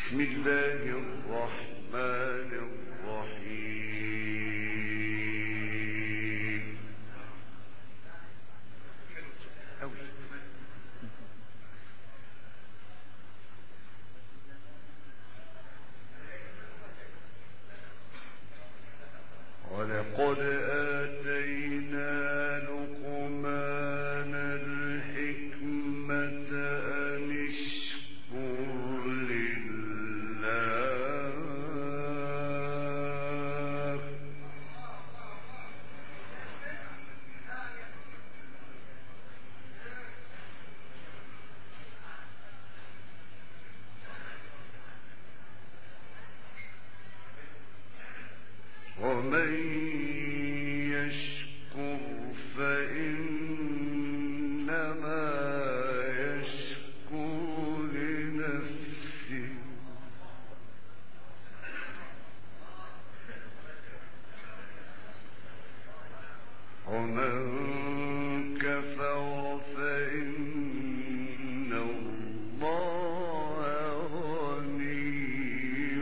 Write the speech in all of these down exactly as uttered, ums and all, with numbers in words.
بسم الله الرحمن الرحيم. ولقد آتينا لقمان الحكمة أن اشكر لله ومن يشكر فإنما يشكر لنفسه ومن كفر فإن الله غني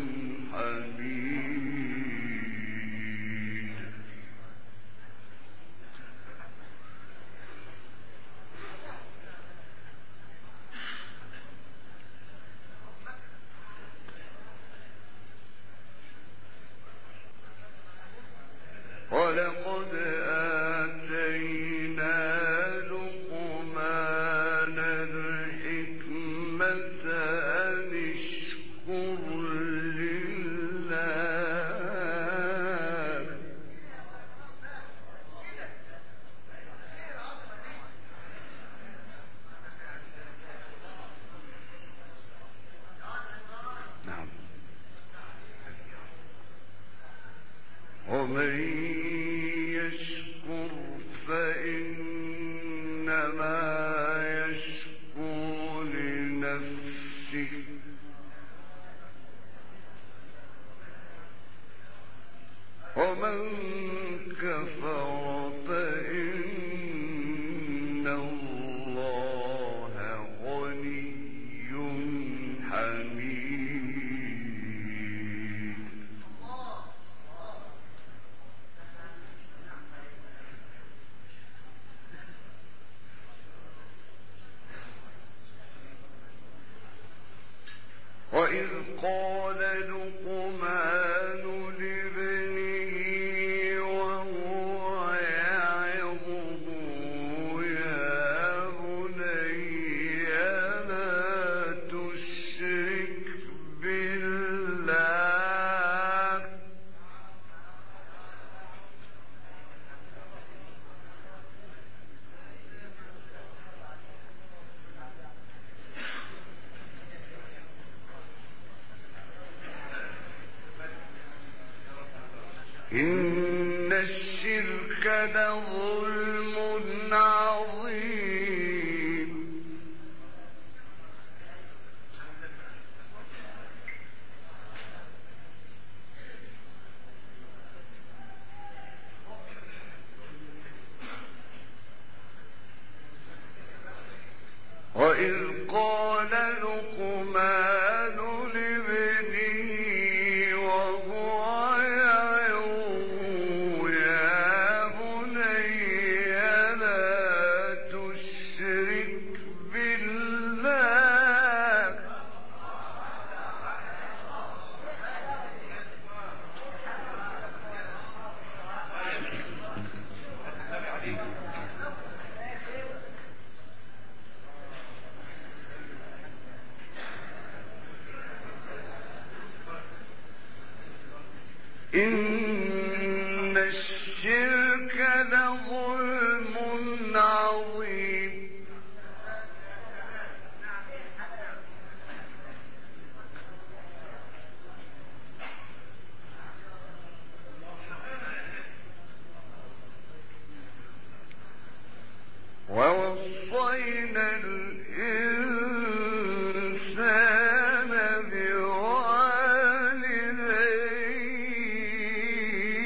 حميد. ولقد آتينا لقمان الحكمة أن اشكر لله نعم. ومن يشكر فإنما يشكر لنفسه ومن كفر فإن الله غني حميد. وإذ قال لقمان لابنه وهو يعظه يا بني لا تشرك بالله إن الشرك لظلم عظيم. وإذ قال لقمان لابنه وهو يعظه يا بني لا تشرك بالله إن الشرك لظلم عظيم. ووصينا الإنسان بوالديه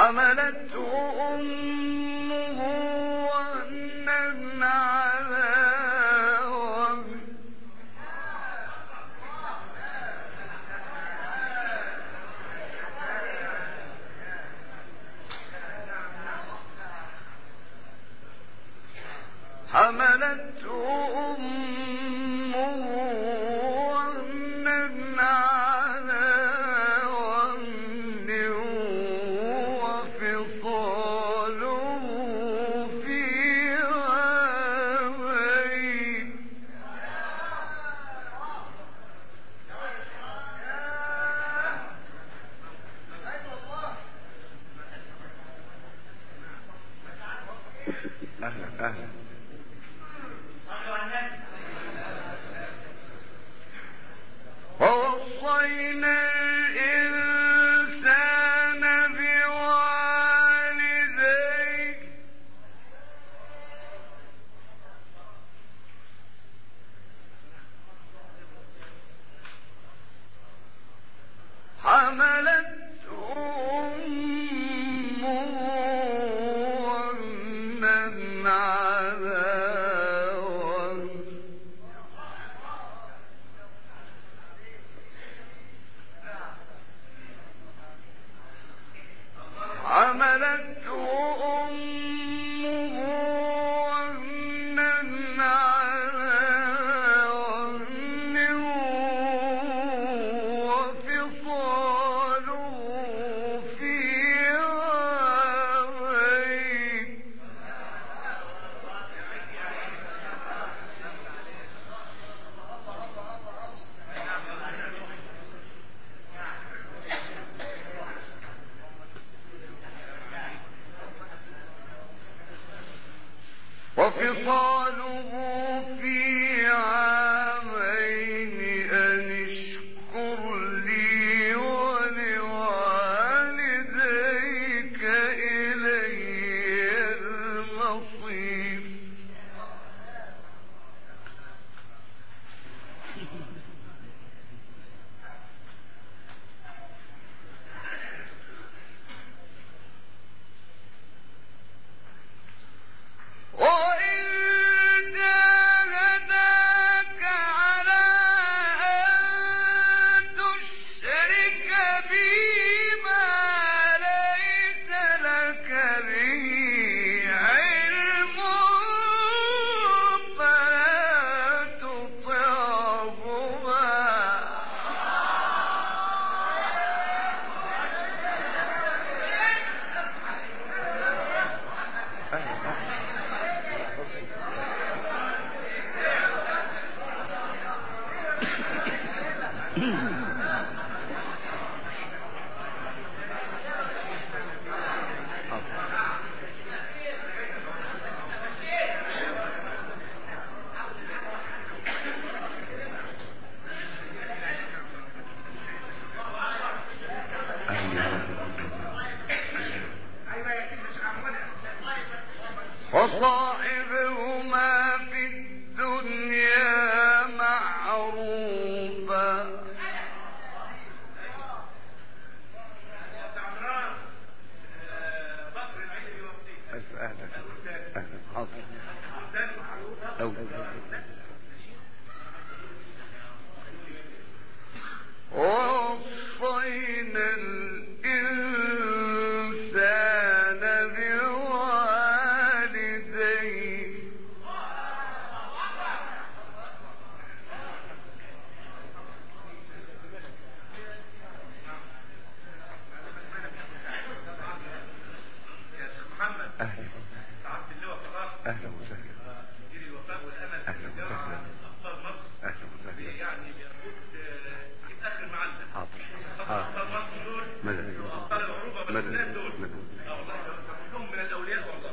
حملته أمه وهنا على وهن حملته أمه وهنا على وهن وفصاله في عامين أهلا أهلا ووصينا الإنسان بوالديه حملته أمه وهنا على وهن حملته أمه وهنا على وهن وفصاله في عامين وفصاله في عامين أن اشكر لي ولوالديك إلي المصير وإن جاهداك على أن تشرك بي ما ليس لك به علم فلا تطعهما وصاحبهما في الدنيا معروفا ألف أهلا أهلا حاضر ووصينا الإنسان بوالديه أهلا أهلا وسهلا أهلا وسهلا أهلا وسهلا يعني يتأخر معنا حاضر حاضر مدد مدد مدد كلهم من الأولياء والله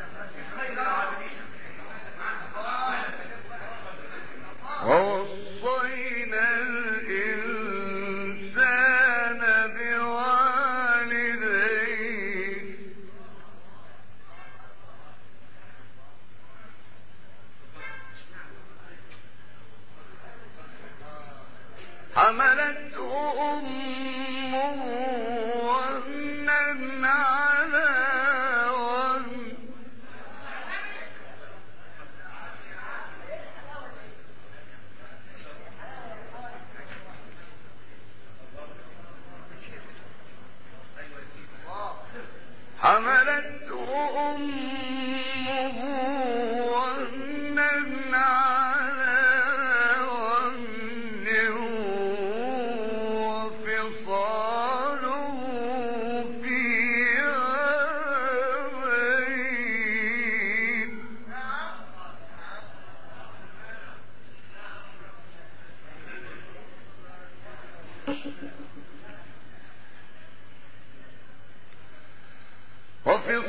ووصينا الإنسان بوالديه حملته أمه وهنا على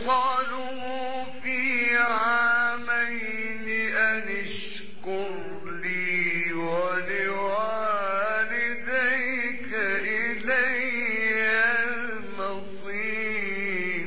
وفصاله في عامين أن اشكر لي ولوالديك إلي المصير.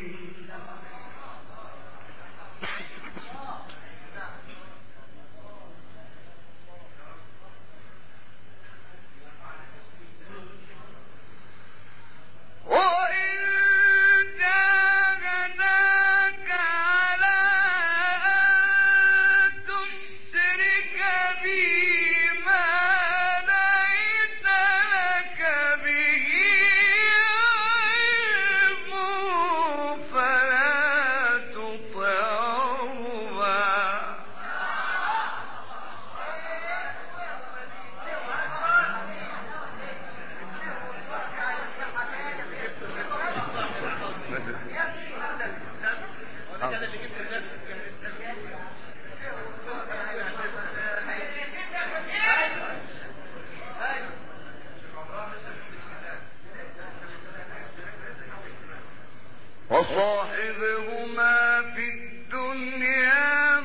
وصاحبهما في الدنيا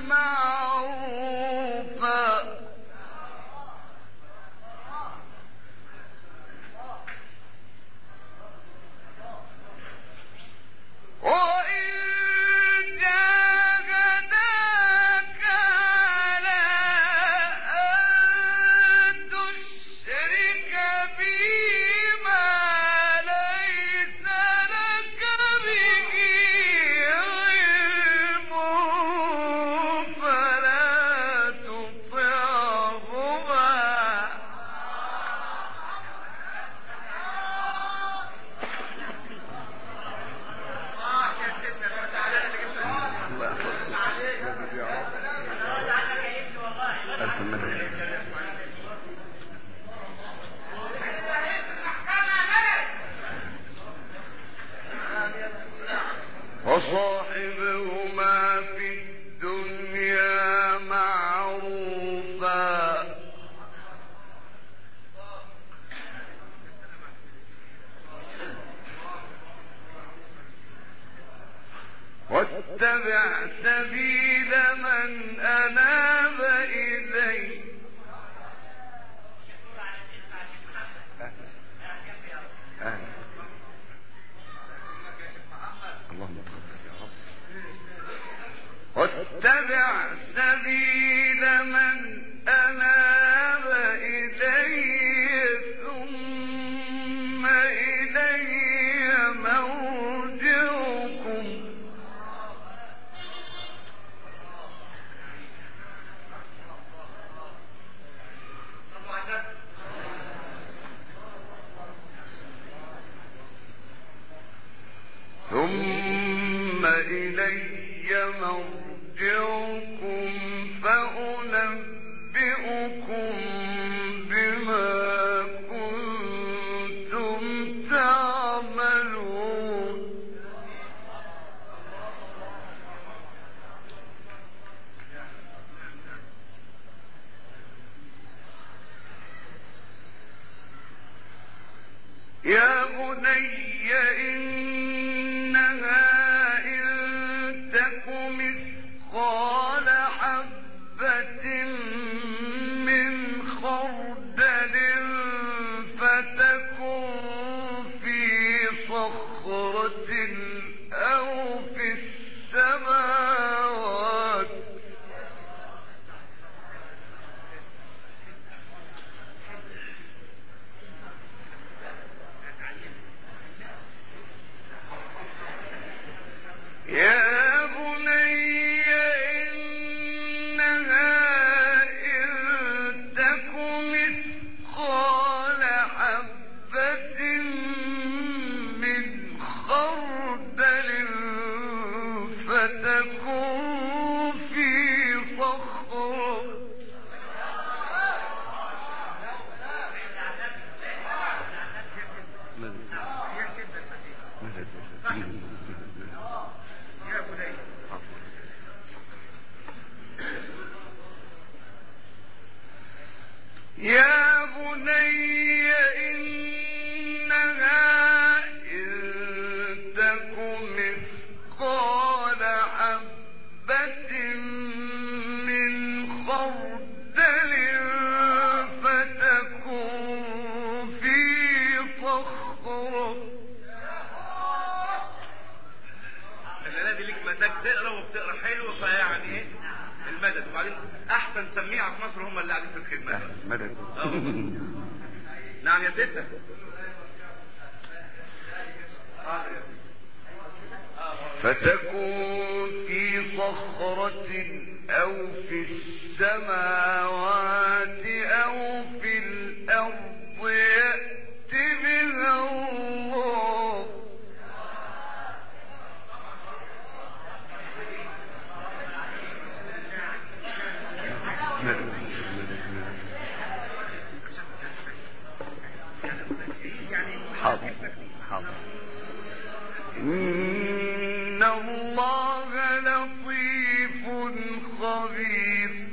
معروفا وإن جاهداك على أن تشرك بي ما ليس لك به علم فلا تطعهما. وصاحبهما في الدنيا معروفا واتبع سبيل من أناب إلي. واتبع سبيل من أناب إلي ثم إلي مرجعكم ثم إلي مرجعكم فأنبئكم بما كنتم تعملون. يا بني إنها إن تك مثقال حبة من خردل فتكن في صخرة أو في السماوات يا بني إنها إن تك مثقال حبة من خردل فتكن في صخرة يا بني إنها إن تك مثقال بتقرا وبتقرا حلو، فيعني ايه المدد. وبعدين احسن سميعه في مصر هم اللي قاعدين في الخدمه. مدد. نعم يا ستة. فتكون في صخرة أو في السماوات أو في الأرض يأت بها الله. حاضر حاضر. إن الله لطيف خبير.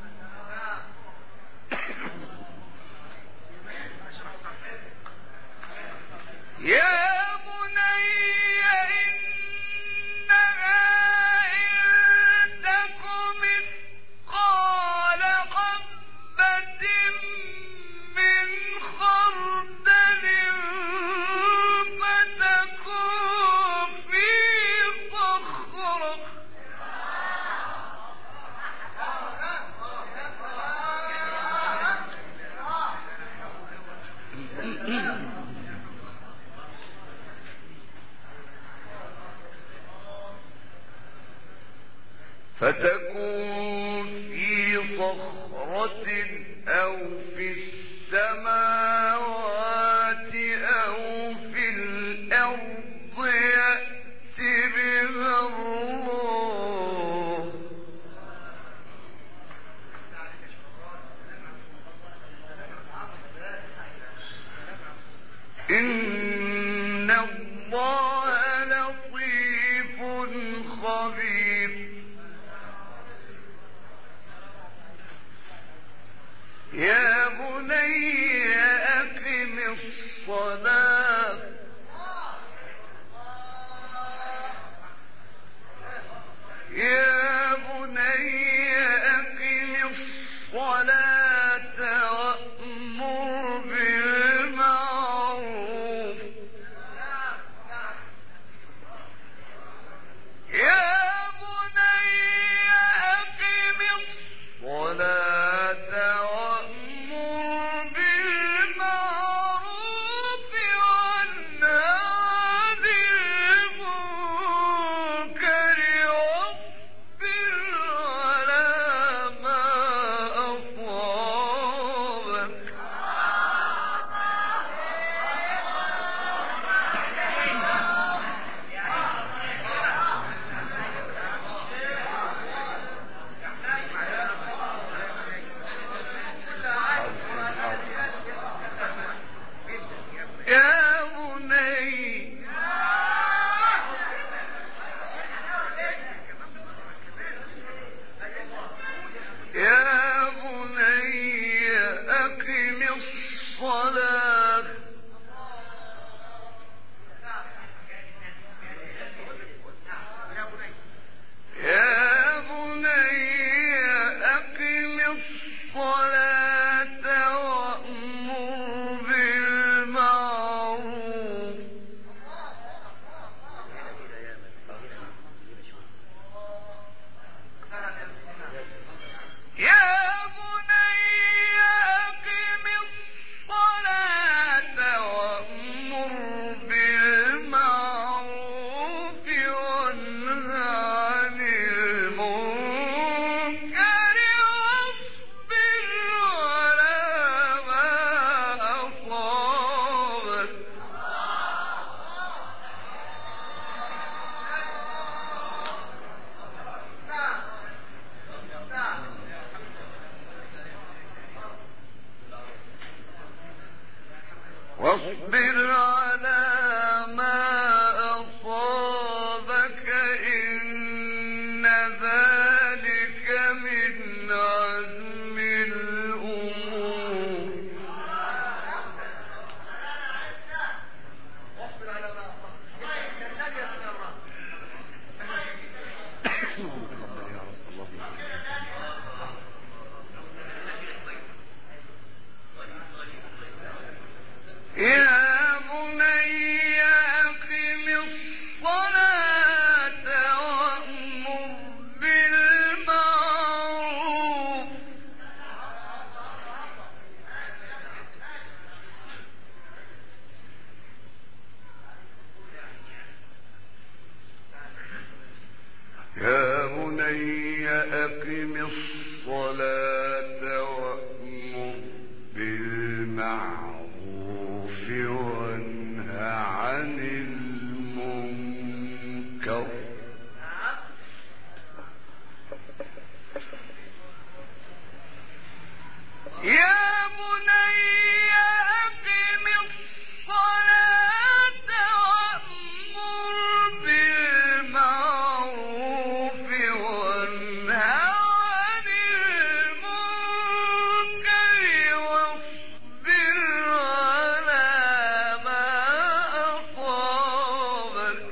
يا بني إنها إن تك مثقال حبة من خردل فتكن في صخرة فتكون في صخرة أو في السماوات أو في الأرض يأت بها الله. إن الله لطيف خبير. يا بني أقم الصلاة يا بني أقم الصلاة وأمر بالمعروف يا بني أقم الصلاة وأمر بالمعروف وانه عن المنكر واصبر على ما أصابك. يا بني يا بني أقم الصلاة يا بني أقم الصلاة وأمر بالمعروف يا بني أقم الصلاة وأمر بالمعروف وانه عن المنكر واصبر على ما أصابك. واصبر على ما أصابك إن ذلك من عزم الأمور. يا بني أقم الصلاة وأمر بني أقم الصلاة وأمر بالمعروف وانه عن المنكر يا بني أقم الصلاة وأمر بالمعروف وانه عن المنكر واصبر على ما أصابك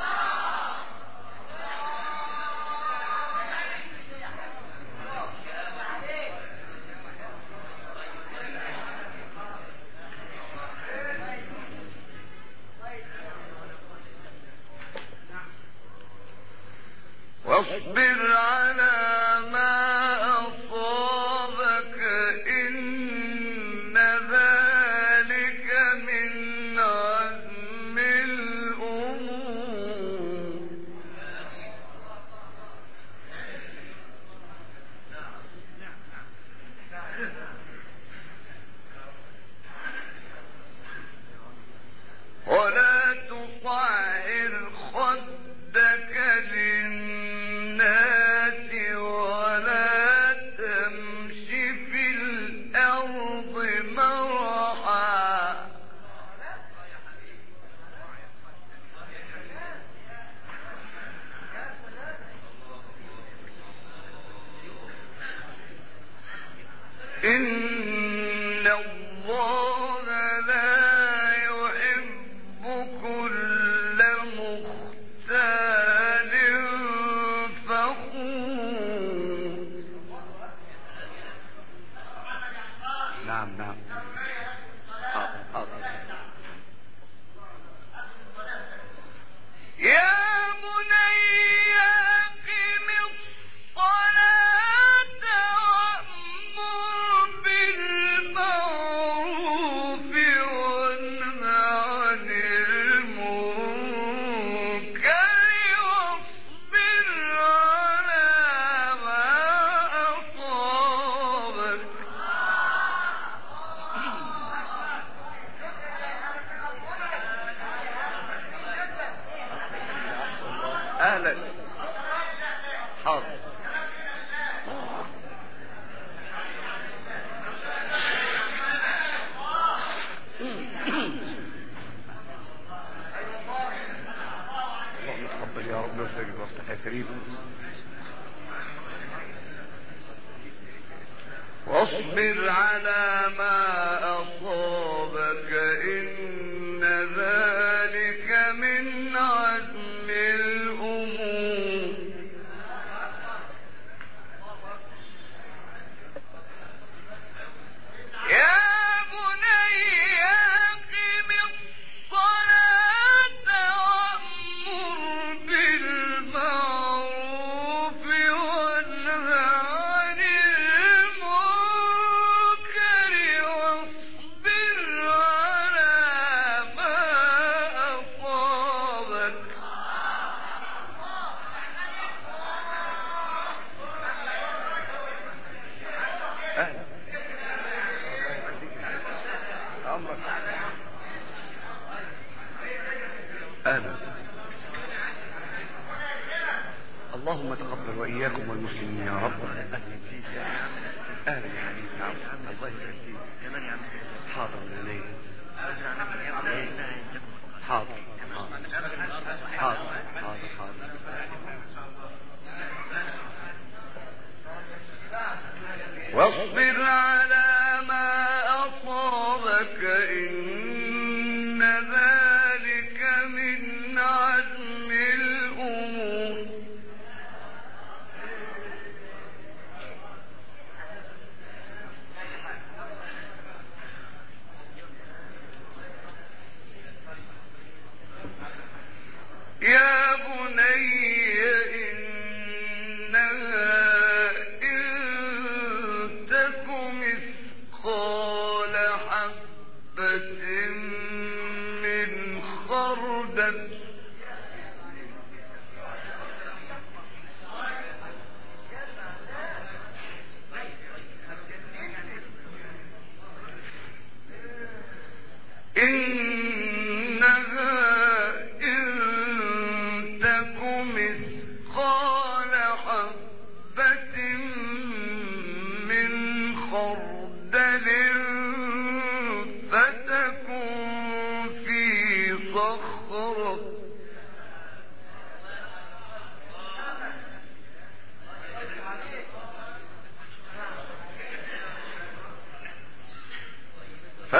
واصبر على ما أصابك إن ذلك من عزم الأمور ولا تصعر خدك للناس ولا تمش في الأرض مرحا إن الله لا يحب كل مختال فخور نعم نعم حاضر حاضر يا بني أقم الصلاة وأمر بالمعروف وانه عن المنكر واصبر على ما أصابك اهلا حاضر اللهم تقبل يا رب واستجب وافتح يا كريم واصبر على ما أصابك إن ذلك من عزم الأمور يا بني أقم الصلاة وأمر بالمعروف وانه عن المنكر واصبر على ما أصابك اهلا امرك اهلا اللهم تقبل واياكم والمسلمين يا رب اهلا فيك اهلا يا حبيبي نعم الله يسعدك كمان يا عم حاضر ليه حاضر حاضر حاضر حاضر واصبر على ما أصابك إن ذلك من عزم الأمور يا بني إنها إن تك مثقال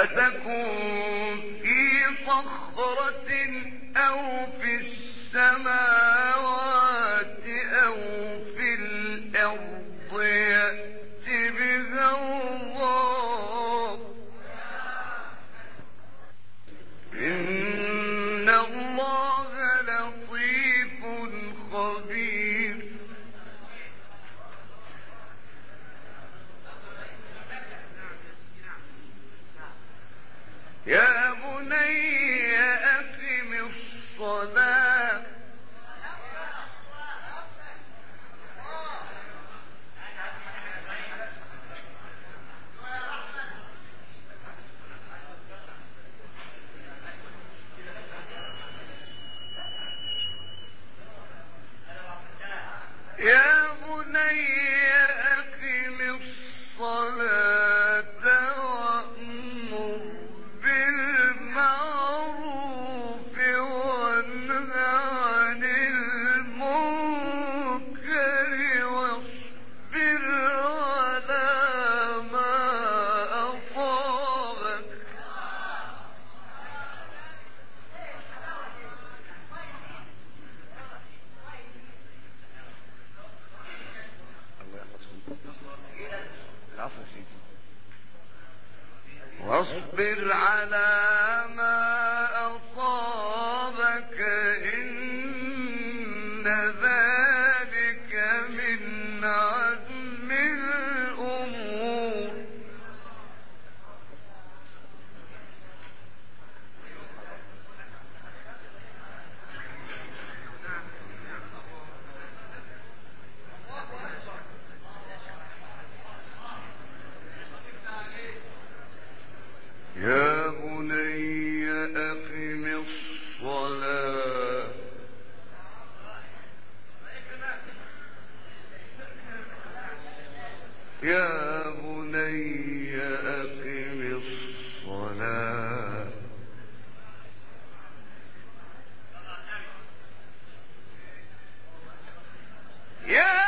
فتكون في صخرة أو في السماوات أو في الأرض يأت بها الله إن الله لطيف خبير. يا بني أقم الصلاة يا بني أقم الصلاة وأمر بالمعروف وانه عن المنكر واصبر على ما أصابك العفو سيدي. واصبر على ما أصابك إن ذلك من عزم الأمور. يا بني أقم الصلاة يا بني أقم الصلاة يا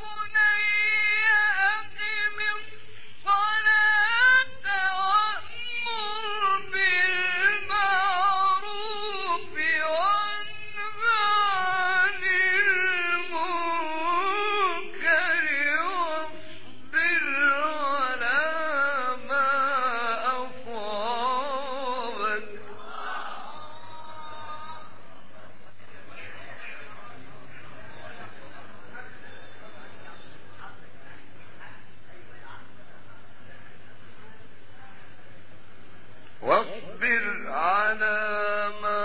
واصبر على ما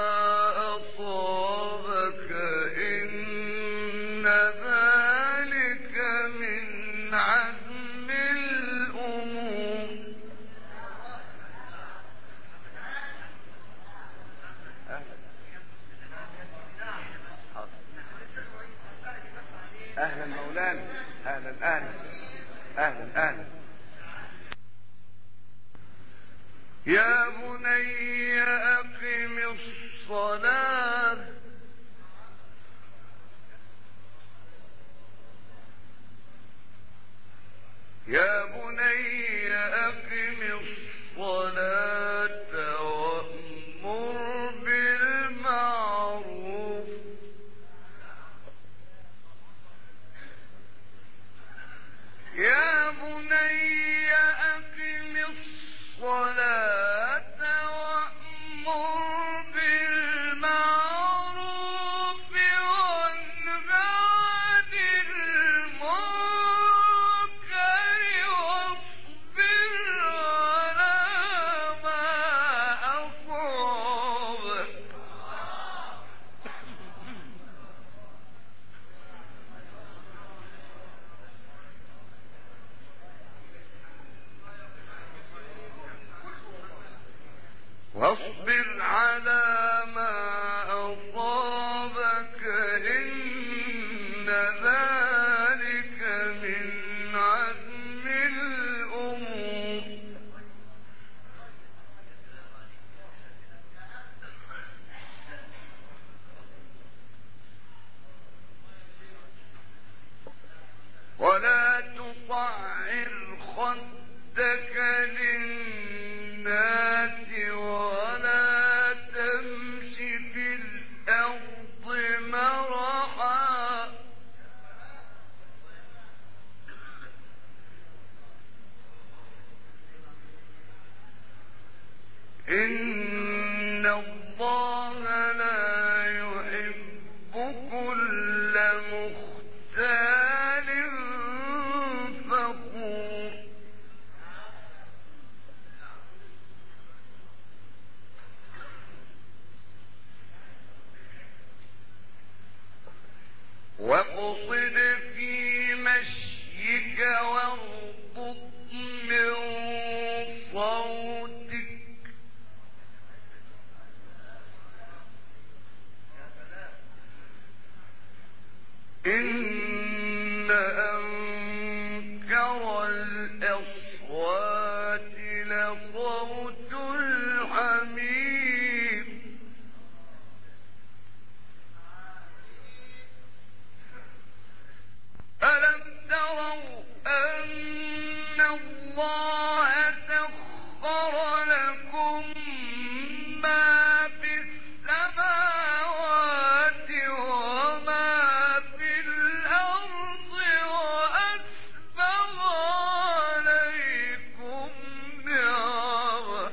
أصابك إن ذلك من عزم الأمور. أهلا مولانا، أهلا أهلا أهلا أهلا. يا بني أقم الصلاة يا بني أقم الصلاة وأمر بالمعروف يا بني أقم الصلاة وأمر بالمعروف وانه عن المنكر واصبر على ما أصابك واصبر على ما أصابك إن ذلك من عزم الأمور. ولا تصعر خدك للناس إن الله لا يحب كل مختال فخور واقصد في مشيك واغضض من صوتك إن أنكر الأصوات لصوت الحمير ألم تروا أن الله سخر لكم ما في السماوات وما في الأرض وأسبغ عليكم نعمه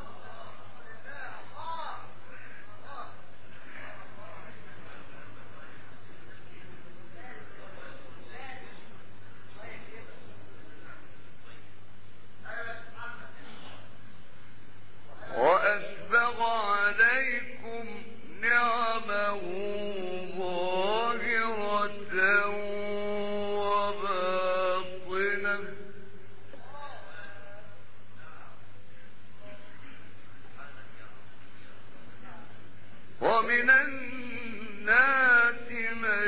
وأسبغ عليكم نعمه ظاهرة وباطنة ومن الناس من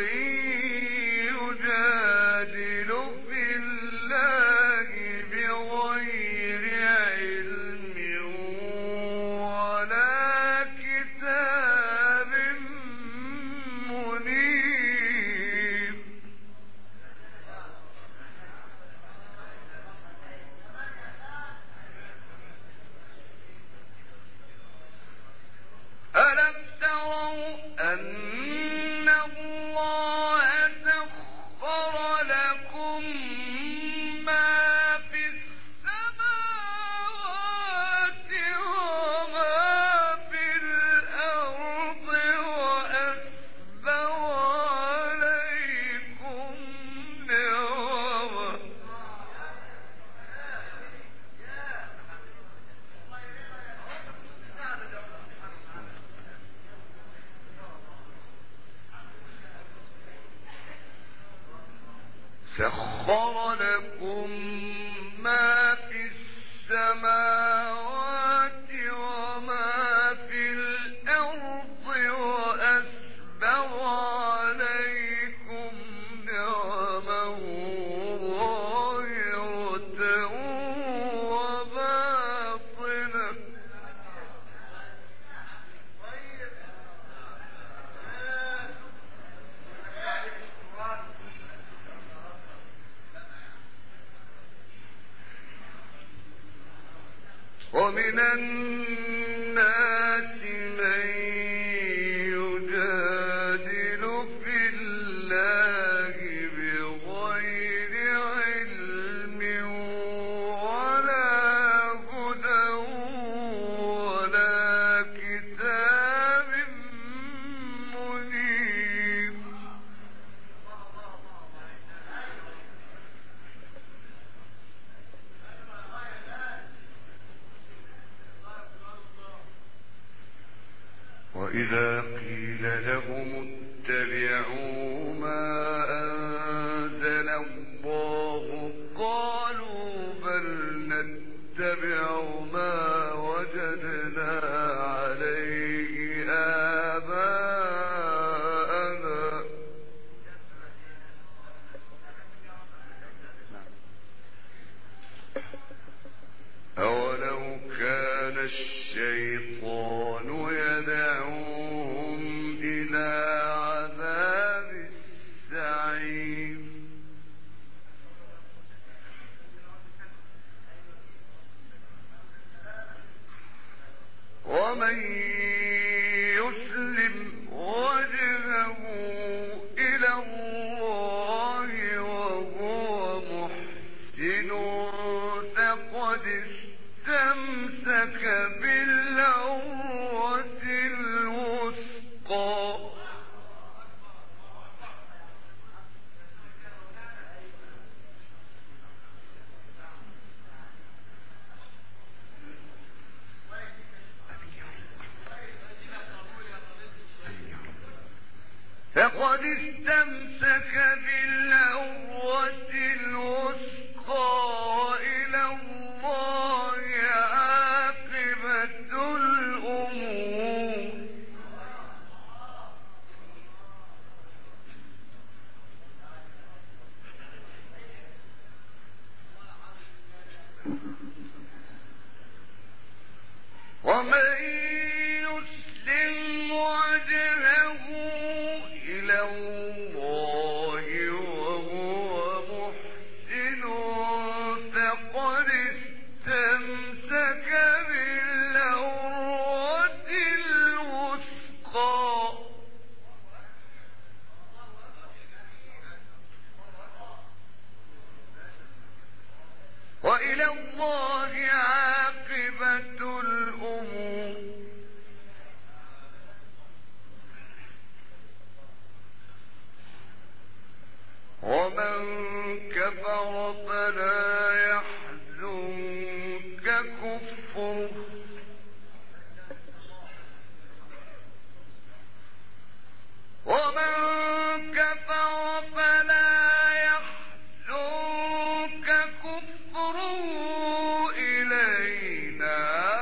يجادل في الله بغير علم ولا كتاب منير ألم تروا أن الله سخر لكم ما في السماوات وما في الأرض وأسبغ عليكم نعمه سخر لكم ما في السماوات وما في الأرض وأسبغ عليكم نعمه ظاهرة وباطنة ومن الناس من يجادل في الله بغير علم ولا هدى ولا كتاب منير وإذا قيل لهم اتبعوا ما أنزل الله قالوا بل نتبع ما وجدنا عليه آباءنا أولو كان الشيطان يدعوهم إلى عذاب السعير ومن يسلم وجهه إلى الله وهو محسن فقد استمسك بالله فقد استمسك بالعروة الوثقى وإلى الله عاقبة الأمور ومن يسلم وجهه إلى الله وهو محسن فقد استمسك بالعروة الوثقى وإلى الله عاقبة الأمور ومن كفر فلا يحزنك كفره ومن كفر فلا يحزنك كفره إلينا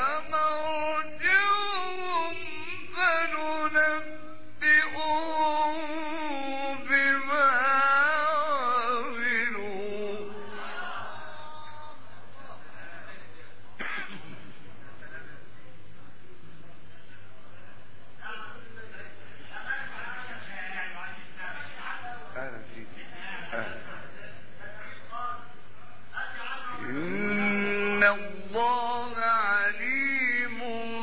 مرجعهم فننبئهم بما عملوا أهلا فيك. أهلا. إن الله عليم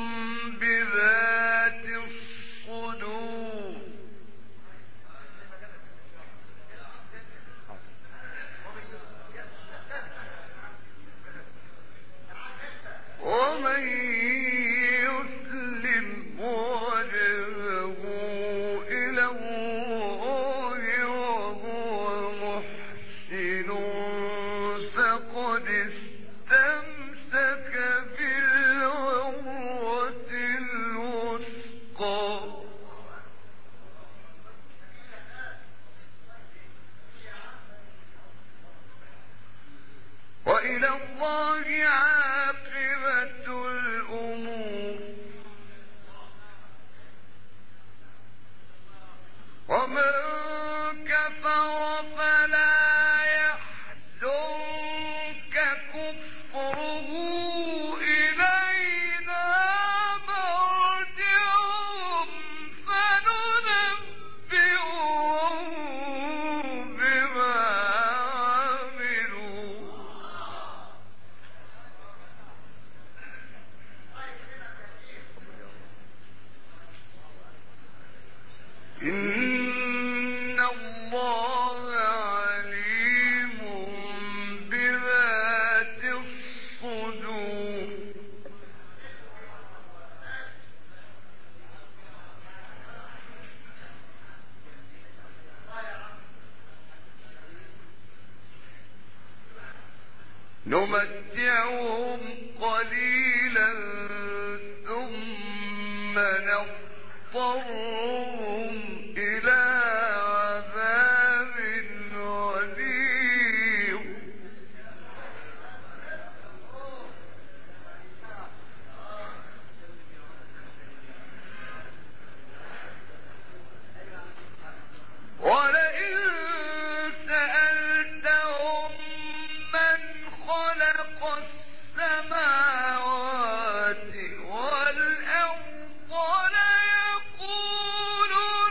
بذات الصدور ومن يسلم وجهه إلى الله وهو محسن فقد استمسك بالعروة الوثقى وإلى الله عاقبة الأمور ومن كفر فلا يحزنك كفره إلينا مرجعهم فننبئهم بما عملوا إن الله عليم بذات الصدور نمتعهم قليلا ثم نضطرهم إلى عذاب غليظ ولئن سألتهم من خلق السماوات والأرض ليقولن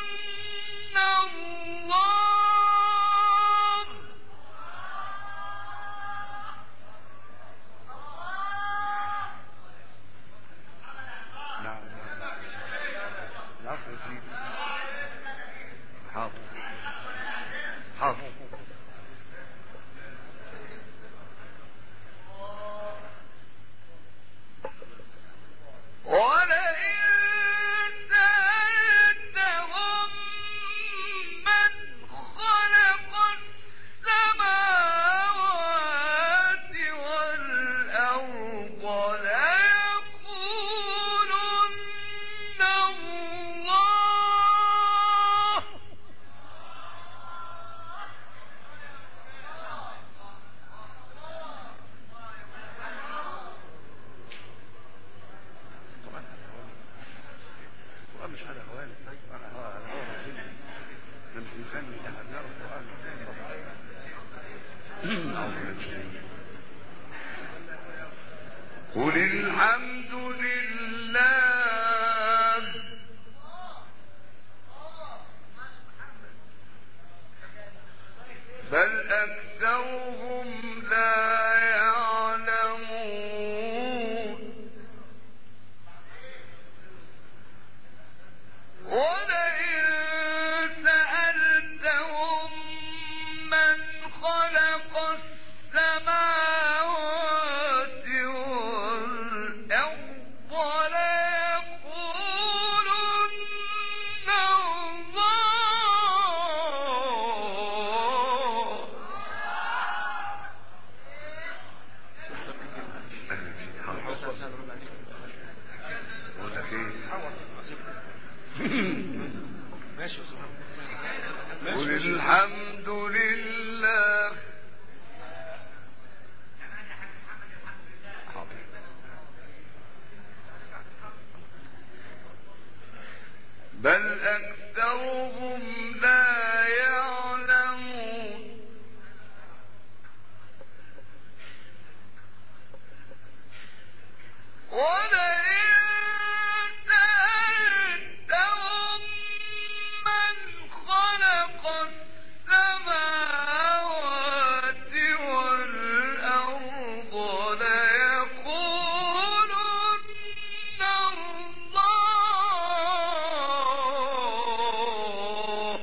قل الحمد لله بل أكثرهم لا يعلمون ولئن سألتهم من خلق السماوات والأرض ليقولن قل الحمد لله بل أكثرهم لا يعلمون ولئن سألتهم من خلق السماوات والأرض ليقولن الله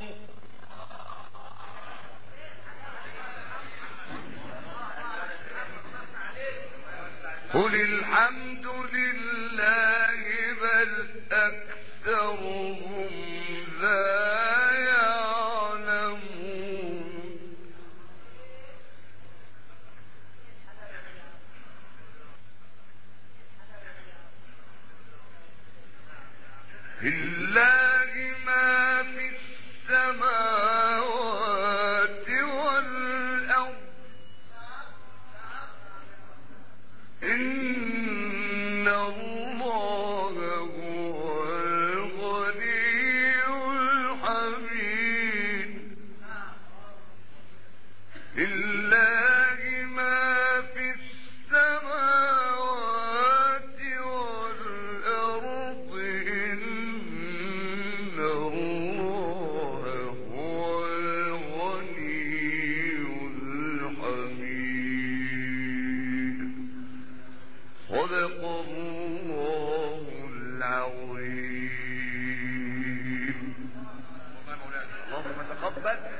قل الحمد لله بل أكثرهم لا يعلمون لله ما في السماوات والأرض إن الله هو الغني الحميد لله ما في السماوات والأرض إن الله هو الغني الحميد صدق الله العظيم. اللهم تقبل